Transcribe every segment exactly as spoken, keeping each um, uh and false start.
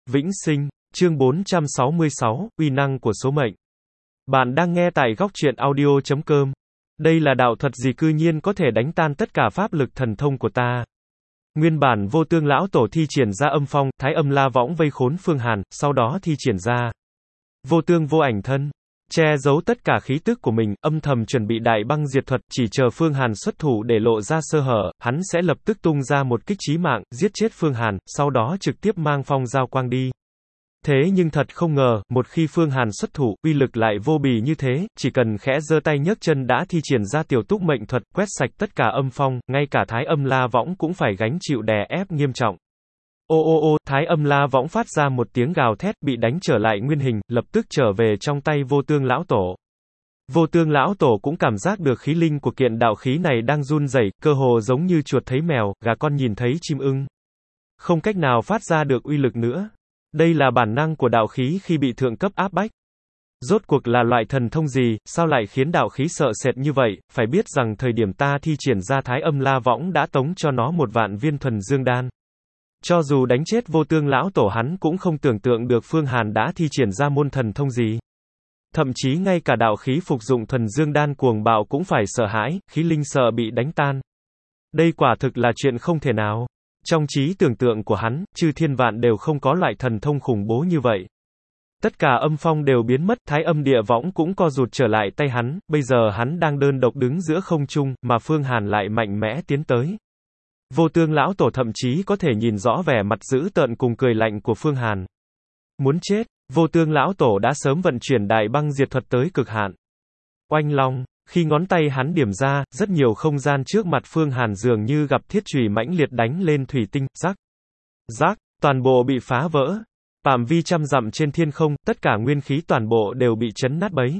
Vĩnh sinh, chương bốn trăm sáu mươi sáu, uy năng của số mệnh. Bạn đang nghe tại góc truyện audio chấm com. Đây là đạo thuật gì cư nhiên có thể đánh tan tất cả pháp lực thần thông của ta. Nguyên bản Vô Tương lão tổ thi triển ra âm phong, thái âm la võng vây khốn Phương Hàn, sau đó thi triển ra Vô Tương vô ảnh thân, che giấu tất cả khí tức của mình, âm thầm chuẩn bị đại băng diệt thuật, chỉ chờ Phương Hàn xuất thủ để lộ ra sơ hở, hắn sẽ lập tức tung ra một kích chí mạng, giết chết Phương Hàn, sau đó trực tiếp mang phong giao quang đi. Thế nhưng thật không ngờ, một khi Phương Hàn xuất thủ, uy lực lại vô bì như thế, chỉ cần khẽ giơ tay nhấc chân đã thi triển ra tiểu túc mệnh thuật, quét sạch tất cả âm phong, ngay cả thái âm la võng cũng phải gánh chịu đè ép nghiêm trọng. Ô ô ô, thái âm la võng phát ra một tiếng gào thét, bị đánh trở lại nguyên hình, lập tức trở về trong tay Vô Tương lão tổ. Vô Tương lão tổ cũng cảm giác được khí linh của kiện đạo khí này đang run rẩy, cơ hồ giống như chuột thấy mèo, gà con nhìn thấy chim ưng. Không cách nào phát ra được uy lực nữa. Đây là bản năng của đạo khí khi bị thượng cấp áp bách. Rốt cuộc là loại thần thông gì, sao lại khiến đạo khí sợ sệt như vậy, phải biết rằng thời điểm ta thi triển ra thái âm la võng đã tống cho nó một vạn viên thuần dương đan. Cho dù đánh chết Vô Tương lão tổ hắn cũng không tưởng tượng được Phương Hàn đã thi triển ra môn thần thông gì. Thậm chí ngay cả đạo khí phục dụng thuần dương đan cuồng bạo cũng phải sợ hãi, khí linh sợ bị đánh tan. Đây quả thực là chuyện không thể nào. Trong trí tưởng tượng của hắn, chư thiên vạn đều không có loại thần thông khủng bố như vậy. Tất cả âm phong đều biến mất, thái âm địa võng cũng co rụt trở lại tay hắn, bây giờ hắn đang đơn độc đứng giữa không trung, mà Phương Hàn lại mạnh mẽ tiến tới. Vô Tương lão tổ thậm chí có thể nhìn rõ vẻ mặt dữ tợn cùng cười lạnh của Phương Hàn. Muốn chết, Vô Tương lão tổ đã sớm vận chuyển đại băng diệt thuật tới cực hạn. Oanh long, khi ngón tay hắn điểm ra, rất nhiều không gian trước mặt Phương Hàn dường như gặp thiết chùy mãnh liệt đánh lên thủy tinh, rắc, rắc, toàn bộ bị phá vỡ. Phạm vi trăm dặm trên thiên không, tất cả nguyên khí toàn bộ đều bị chấn nát bấy.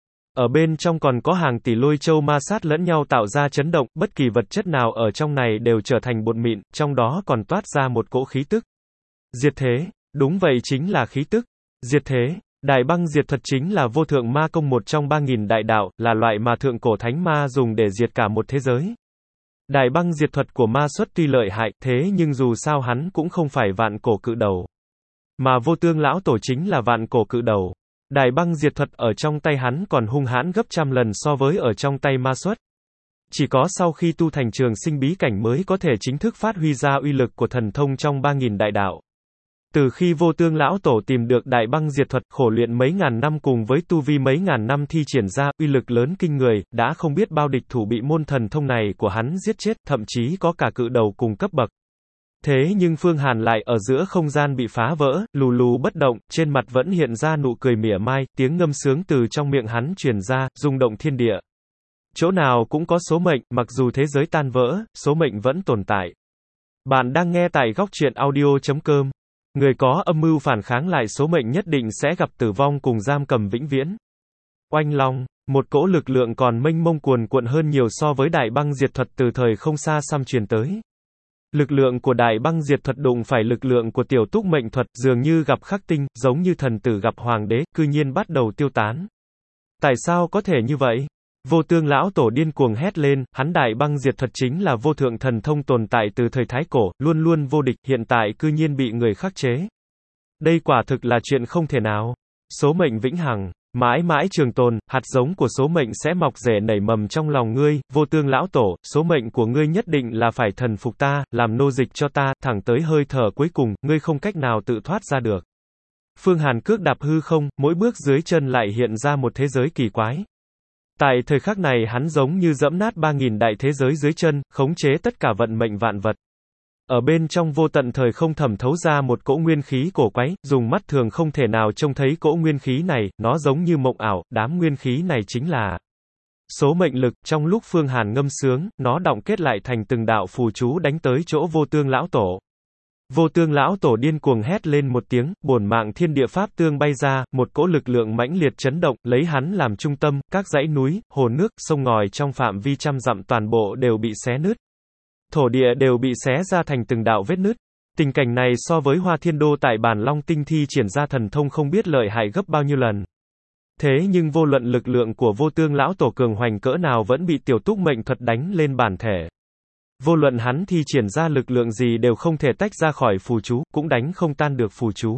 Ở bên trong còn có hàng tỷ lôi châu ma sát lẫn nhau tạo ra chấn động, bất kỳ vật chất nào ở trong này đều trở thành bột mịn, trong đó còn toát ra một cỗ khí tức. Diệt thế, đúng vậy chính là khí tức. Diệt thế, đại băng diệt thuật chính là vô thượng ma công một trong ba nghìn đại đạo, là loại mà thượng cổ thánh ma dùng để diệt cả một thế giới. Đại băng diệt thuật của ma xuất tuy lợi hại, thế nhưng dù sao hắn cũng không phải vạn cổ cự đầu. Mà Vô Tương lão tổ chính là vạn cổ cự đầu. Đại băng diệt thuật ở trong tay hắn còn hung hãn gấp trăm lần so với ở trong tay ma xuất. Chỉ có sau khi tu thành trường sinh bí cảnh mới có thể chính thức phát huy ra uy lực của thần thông trong ba nghìn đại đạo. Từ khi Vô Tương lão tổ tìm được đại băng diệt thuật, khổ luyện mấy ngàn năm cùng với tu vi mấy ngàn năm thi triển ra, uy lực lớn kinh người, đã không biết bao địch thủ bị môn thần thông này của hắn giết chết, thậm chí có cả cự đầu cùng cấp bậc. Thế nhưng Phương Hàn lại ở giữa không gian bị phá vỡ, lù lù bất động, trên mặt vẫn hiện ra nụ cười mỉa mai, tiếng ngâm sướng từ trong miệng hắn truyền ra, rung động thiên địa. Chỗ nào cũng có số mệnh, mặc dù thế giới tan vỡ, số mệnh vẫn tồn tại. Bạn đang nghe tại góc truyện audio chấm com. Người có âm mưu phản kháng lại số mệnh nhất định sẽ gặp tử vong cùng giam cầm vĩnh viễn. Oanh long, một cỗ lực lượng còn mênh mông cuồn cuộn hơn nhiều so với đại băng diệt thuật từ thời không xa xăm truyền tới. Lực lượng của đại băng diệt thuật đụng phải lực lượng của tiểu túc mệnh thuật, dường như gặp khắc tinh, giống như thần tử gặp hoàng đế, cư nhiên bắt đầu tiêu tán. Tại sao có thể như vậy? Vô Tương lão tổ điên cuồng hét lên, hắn đại băng diệt thuật chính là vô thượng thần thông tồn tại từ thời Thái Cổ, luôn luôn vô địch, hiện tại cư nhiên bị người khắc chế. Đây quả thực là chuyện không thể nào. Số mệnh vĩnh hằng, mãi mãi trường tồn, hạt giống của số mệnh sẽ mọc rễ nảy mầm trong lòng ngươi, Vô Tương lão tổ, số mệnh của ngươi nhất định là phải thần phục ta, làm nô dịch cho ta, thẳng tới hơi thở cuối cùng, ngươi không cách nào tự thoát ra được. Phương Hàn cước đạp hư không, mỗi bước dưới chân lại hiện ra một thế giới kỳ quái. Tại thời khắc này hắn giống như dẫm nát ba nghìn đại thế giới dưới chân, khống chế tất cả vận mệnh vạn vật. Ở bên trong vô tận thời không thẩm thấu ra một cỗ nguyên khí cổ quái, dùng mắt thường không thể nào trông thấy cỗ nguyên khí này, nó giống như mộng ảo, đám nguyên khí này chính là số mệnh lực. Trong lúc Phương Hàn ngâm sướng, nó đọng kết lại thành từng đạo phù chú đánh tới chỗ Vô Tương lão tổ. Vô Tương lão tổ điên cuồng hét lên một tiếng, bổn mạng thiên địa pháp tương bay ra, một cỗ lực lượng mãnh liệt chấn động, lấy hắn làm trung tâm, các dãy núi, hồ nước, sông ngòi trong phạm vi trăm dặm toàn bộ đều bị xé nứt. Thổ địa đều bị xé ra thành từng đạo vết nứt. Tình cảnh này so với Hoa Thiên Đô tại Bản Long Tinh thi triển ra thần thông không biết lợi hại gấp bao nhiêu lần. Thế nhưng vô luận lực lượng của Vô Tương lão tổ cường hoành cỡ nào vẫn bị tiểu túc mệnh thuật đánh lên bản thể. Vô luận hắn thi triển ra lực lượng gì đều không thể tách ra khỏi phù chú, cũng đánh không tan được phù chú.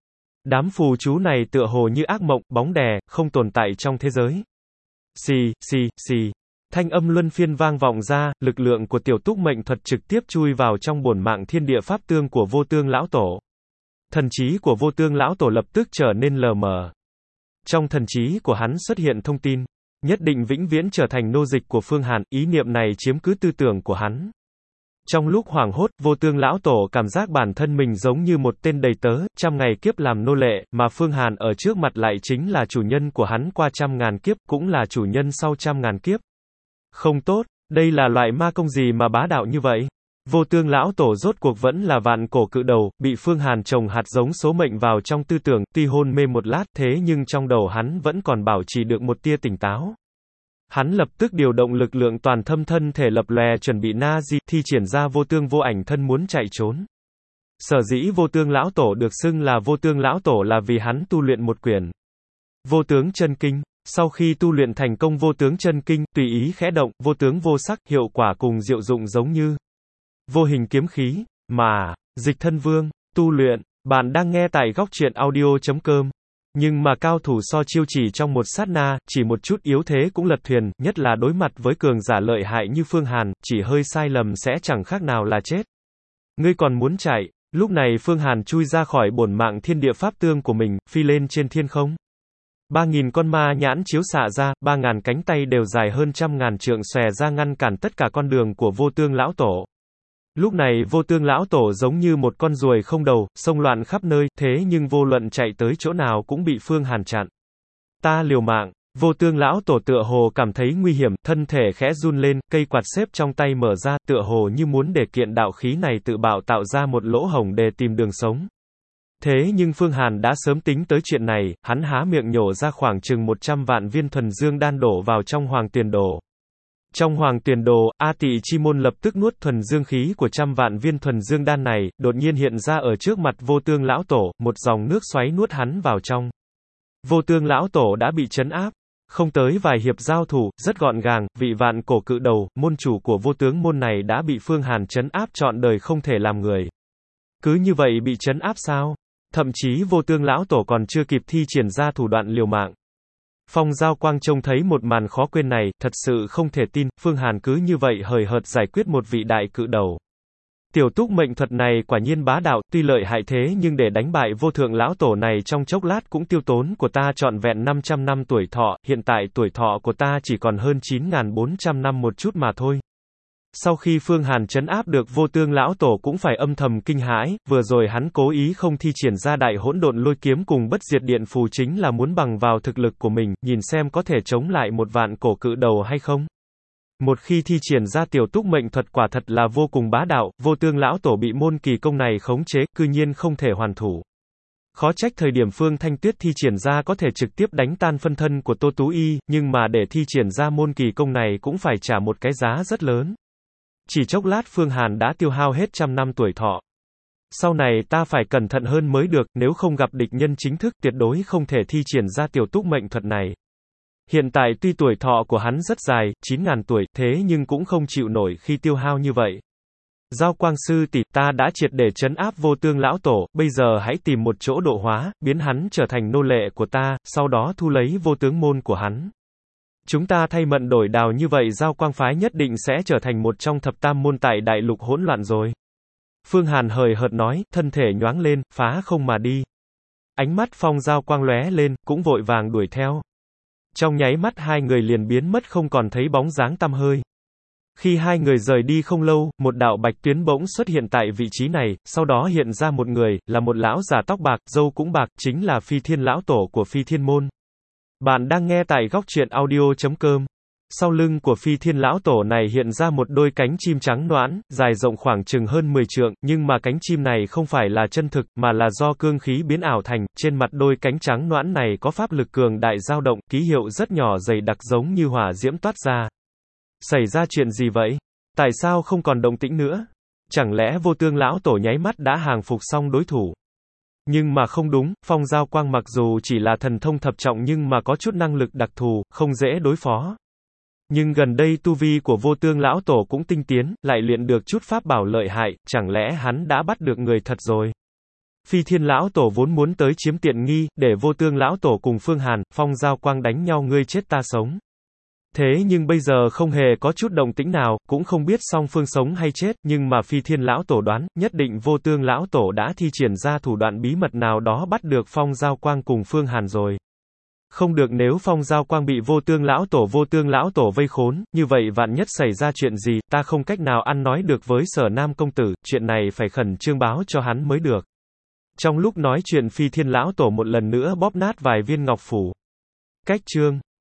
Đám phù chú này tựa hồ như ác mộng, bóng đè, không tồn tại trong thế giới. Xì, xì, xì. Thanh âm luân phiên vang vọng ra, lực lượng của tiểu túc mệnh thuật trực tiếp chui vào trong bổn mạng thiên địa pháp tương của vô tương lão tổ. Thần trí của vô tương lão tổ lập tức trở nên lờ mờ. Trong thần trí của hắn xuất hiện thông tin, nhất định vĩnh viễn trở thành nô dịch của Phương Hàn, ý niệm này chiếm cứ tư tưởng của hắn. Trong lúc hoảng hốt, vô tương lão tổ cảm giác bản thân mình giống như một tên đầy tớ, trăm ngày kiếp làm nô lệ, mà Phương Hàn ở trước mặt lại chính là chủ nhân của hắn qua trăm ngàn kiếp, cũng là chủ nhân sau trăm ngàn kiếp. Không tốt, đây là loại ma công gì mà bá đạo như vậy? Vô tương lão tổ rốt cuộc vẫn là vạn cổ cự đầu, bị Phương Hàn trồng hạt giống số mệnh vào trong tư tưởng, tuy hôn mê một lát thế nhưng trong đầu hắn vẫn còn bảo trì được một tia tỉnh táo. Hắn lập tức điều động lực lượng toàn thâm thân thể lập lòe chuẩn bị na di, thi triển ra vô tương vô ảnh thân muốn chạy trốn. Sở dĩ vô tương lão tổ được xưng là vô tương lão tổ là vì hắn tu luyện một quyển vô tướng chân kinh. Sau khi tu luyện thành công vô tướng chân kinh, tùy ý khẽ động, vô tướng vô sắc, hiệu quả cùng diệu dụng giống như vô hình kiếm khí, mà, dịch thân vương, tu luyện, bạn đang nghe tại góc truyện audio chấm com. Nhưng mà cao thủ so chiêu chỉ trong một sát na, chỉ một chút yếu thế cũng lật thuyền, nhất là đối mặt với cường giả lợi hại như Phương Hàn, chỉ hơi sai lầm sẽ chẳng khác nào là chết. Ngươi còn muốn chạy, lúc này Phương Hàn chui ra khỏi bổn mạng thiên địa pháp tương của mình, phi lên trên thiên không. Ba nghìn con ma nhãn chiếu xạ ra, ba ngàn cánh tay đều dài hơn trăm ngàn trượng xòe ra ngăn cản tất cả con đường của vô tương lão tổ. Lúc này vô tương lão tổ giống như một con ruồi không đầu, xông loạn khắp nơi, thế nhưng vô luận chạy tới chỗ nào cũng bị Phương Hàn chặn. Ta liều mạng, vô tương lão tổ tựa hồ cảm thấy nguy hiểm, thân thể khẽ run lên, cây quạt xếp trong tay mở ra, tựa hồ như muốn để kiện đạo khí này tự bạo tạo ra một lỗ hổng để tìm đường sống. Thế nhưng Phương Hàn đã sớm tính tới chuyện này, hắn há miệng nhổ ra khoảng chừng một trăm vạn viên thuần dương đan đổ vào trong hoàng tuyền đồ. Trong hoàng tuyền đồ, A Tị Chi Môn lập tức nuốt thuần dương khí của trăm vạn viên thuần dương đan này, đột nhiên hiện ra ở trước mặt vô tương lão tổ, một dòng nước xoáy nuốt hắn vào trong. Vô tương lão tổ đã bị trấn áp. Không tới vài hiệp giao thủ, rất gọn gàng, vị vạn cổ cự đầu, môn chủ của vô tướng môn này đã bị Phương Hàn trấn áp trọn đời không thể làm người. Cứ như vậy bị trấn áp sao? Thậm chí vô tương lão tổ còn chưa kịp thi triển ra thủ đoạn liều mạng. Phong Giao Quang trông thấy một màn khó quên này, thật sự không thể tin, Phương Hàn cứ như vậy hời hợt giải quyết một vị đại cự đầu. Tiểu túc mệnh thuật này quả nhiên bá đạo, tuy lợi hại thế nhưng để đánh bại vô thượng lão tổ này trong chốc lát cũng tiêu tốn của ta trọn vẹn năm trăm năm tuổi thọ, hiện tại tuổi thọ của ta chỉ còn hơn chín nghìn bốn trăm năm một chút mà thôi. Sau khi Phương Hàn trấn áp được vô tương lão tổ cũng phải âm thầm kinh hãi, vừa rồi hắn cố ý không thi triển ra đại hỗn độn lôi kiếm cùng bất diệt điện phù chính là muốn bằng vào thực lực của mình, nhìn xem có thể chống lại một vạn cổ cự đầu hay không. Một khi thi triển ra tiểu túc mệnh thuật quả thật là vô cùng bá đạo, vô tương lão tổ bị môn kỳ công này khống chế, cư nhiên không thể hoàn thủ. Khó trách thời điểm Phương Thanh Tuyết thi triển ra có thể trực tiếp đánh tan phân thân của Tô Tú Y, nhưng mà để thi triển ra môn kỳ công này cũng phải trả một cái giá rất lớn. Chỉ chốc lát Phương Hàn đã tiêu hao hết trăm năm tuổi thọ. Sau này ta phải cẩn thận hơn mới được, nếu không gặp địch nhân chính thức, tuyệt đối không thể thi triển ra tiểu túc mệnh thuật này. Hiện tại tuy tuổi thọ của hắn rất dài, chín nghìn tuổi, thế nhưng cũng không chịu nổi khi tiêu hao như vậy. Giao Quang sư tỷ, ta đã triệt để trấn áp vô tương lão tổ, bây giờ hãy tìm một chỗ độ hóa, biến hắn trở thành nô lệ của ta, sau đó thu lấy vô tướng môn của hắn. Chúng ta thay mận đổi đào như vậy Giao Quang phái nhất định sẽ trở thành một trong thập tam môn tại đại lục hỗn loạn rồi. Phương Hàn hời hợt nói, thân thể nhoáng lên, phá không mà đi. Ánh mắt Phong Giao Quang lóe lên, cũng vội vàng đuổi theo. Trong nháy mắt hai người liền biến mất không còn thấy bóng dáng tăm hơi. Khi hai người rời đi không lâu, một đạo bạch tuyến bỗng xuất hiện tại vị trí này, sau đó hiện ra một người, là một lão già tóc bạc, râu cũng bạc, chính là Phi Thiên lão tổ của Phi Thiên môn. Bạn đang nghe tại góc truyện audio chấm com. Sau lưng của Phi Thiên lão tổ này hiện ra một đôi cánh chim trắng nõn, dài rộng khoảng chừng hơn mười trượng, nhưng mà cánh chim này không phải là chân thực, mà là do cương khí biến ảo thành, trên mặt đôi cánh trắng nõn này có pháp lực cường đại dao động, ký hiệu rất nhỏ dày đặc giống như hỏa diễm toát ra. Xảy ra chuyện gì vậy? Tại sao không còn động tĩnh nữa? Chẳng lẽ vô tương lão tổ nháy mắt đã hàng phục xong đối thủ? Nhưng mà không đúng, Phong Giao Quang mặc dù chỉ là thần thông thập trọng nhưng mà có chút năng lực đặc thù, không dễ đối phó. Nhưng gần đây tu vi của vô tương lão tổ cũng tinh tiến, lại luyện được chút pháp bảo lợi hại, chẳng lẽ hắn đã bắt được người thật rồi? Phi Thiên lão tổ vốn muốn tới chiếm tiện nghi, để vô tương lão tổ cùng Phương Hàn, Phong Giao Quang đánh nhau ngươi chết ta sống. Thế nhưng bây giờ không hề có chút động tĩnh nào, cũng không biết song phương sống hay chết, nhưng mà Phi Thiên lão tổ đoán, nhất định vô tương lão tổ đã thi triển ra thủ đoạn bí mật nào đó bắt được Phong Giao Quang cùng Phương Hàn rồi. Không được, nếu Phong Giao Quang bị vô tương lão tổ vô tương lão tổ vây khốn, như vậy vạn nhất xảy ra chuyện gì, ta không cách nào ăn nói được với Sở Nam công tử, chuyện này phải khẩn trương báo cho hắn mới được. Trong lúc nói chuyện Phi Thiên lão tổ một lần nữa bóp nát vài viên ngọc phủ. Cách chương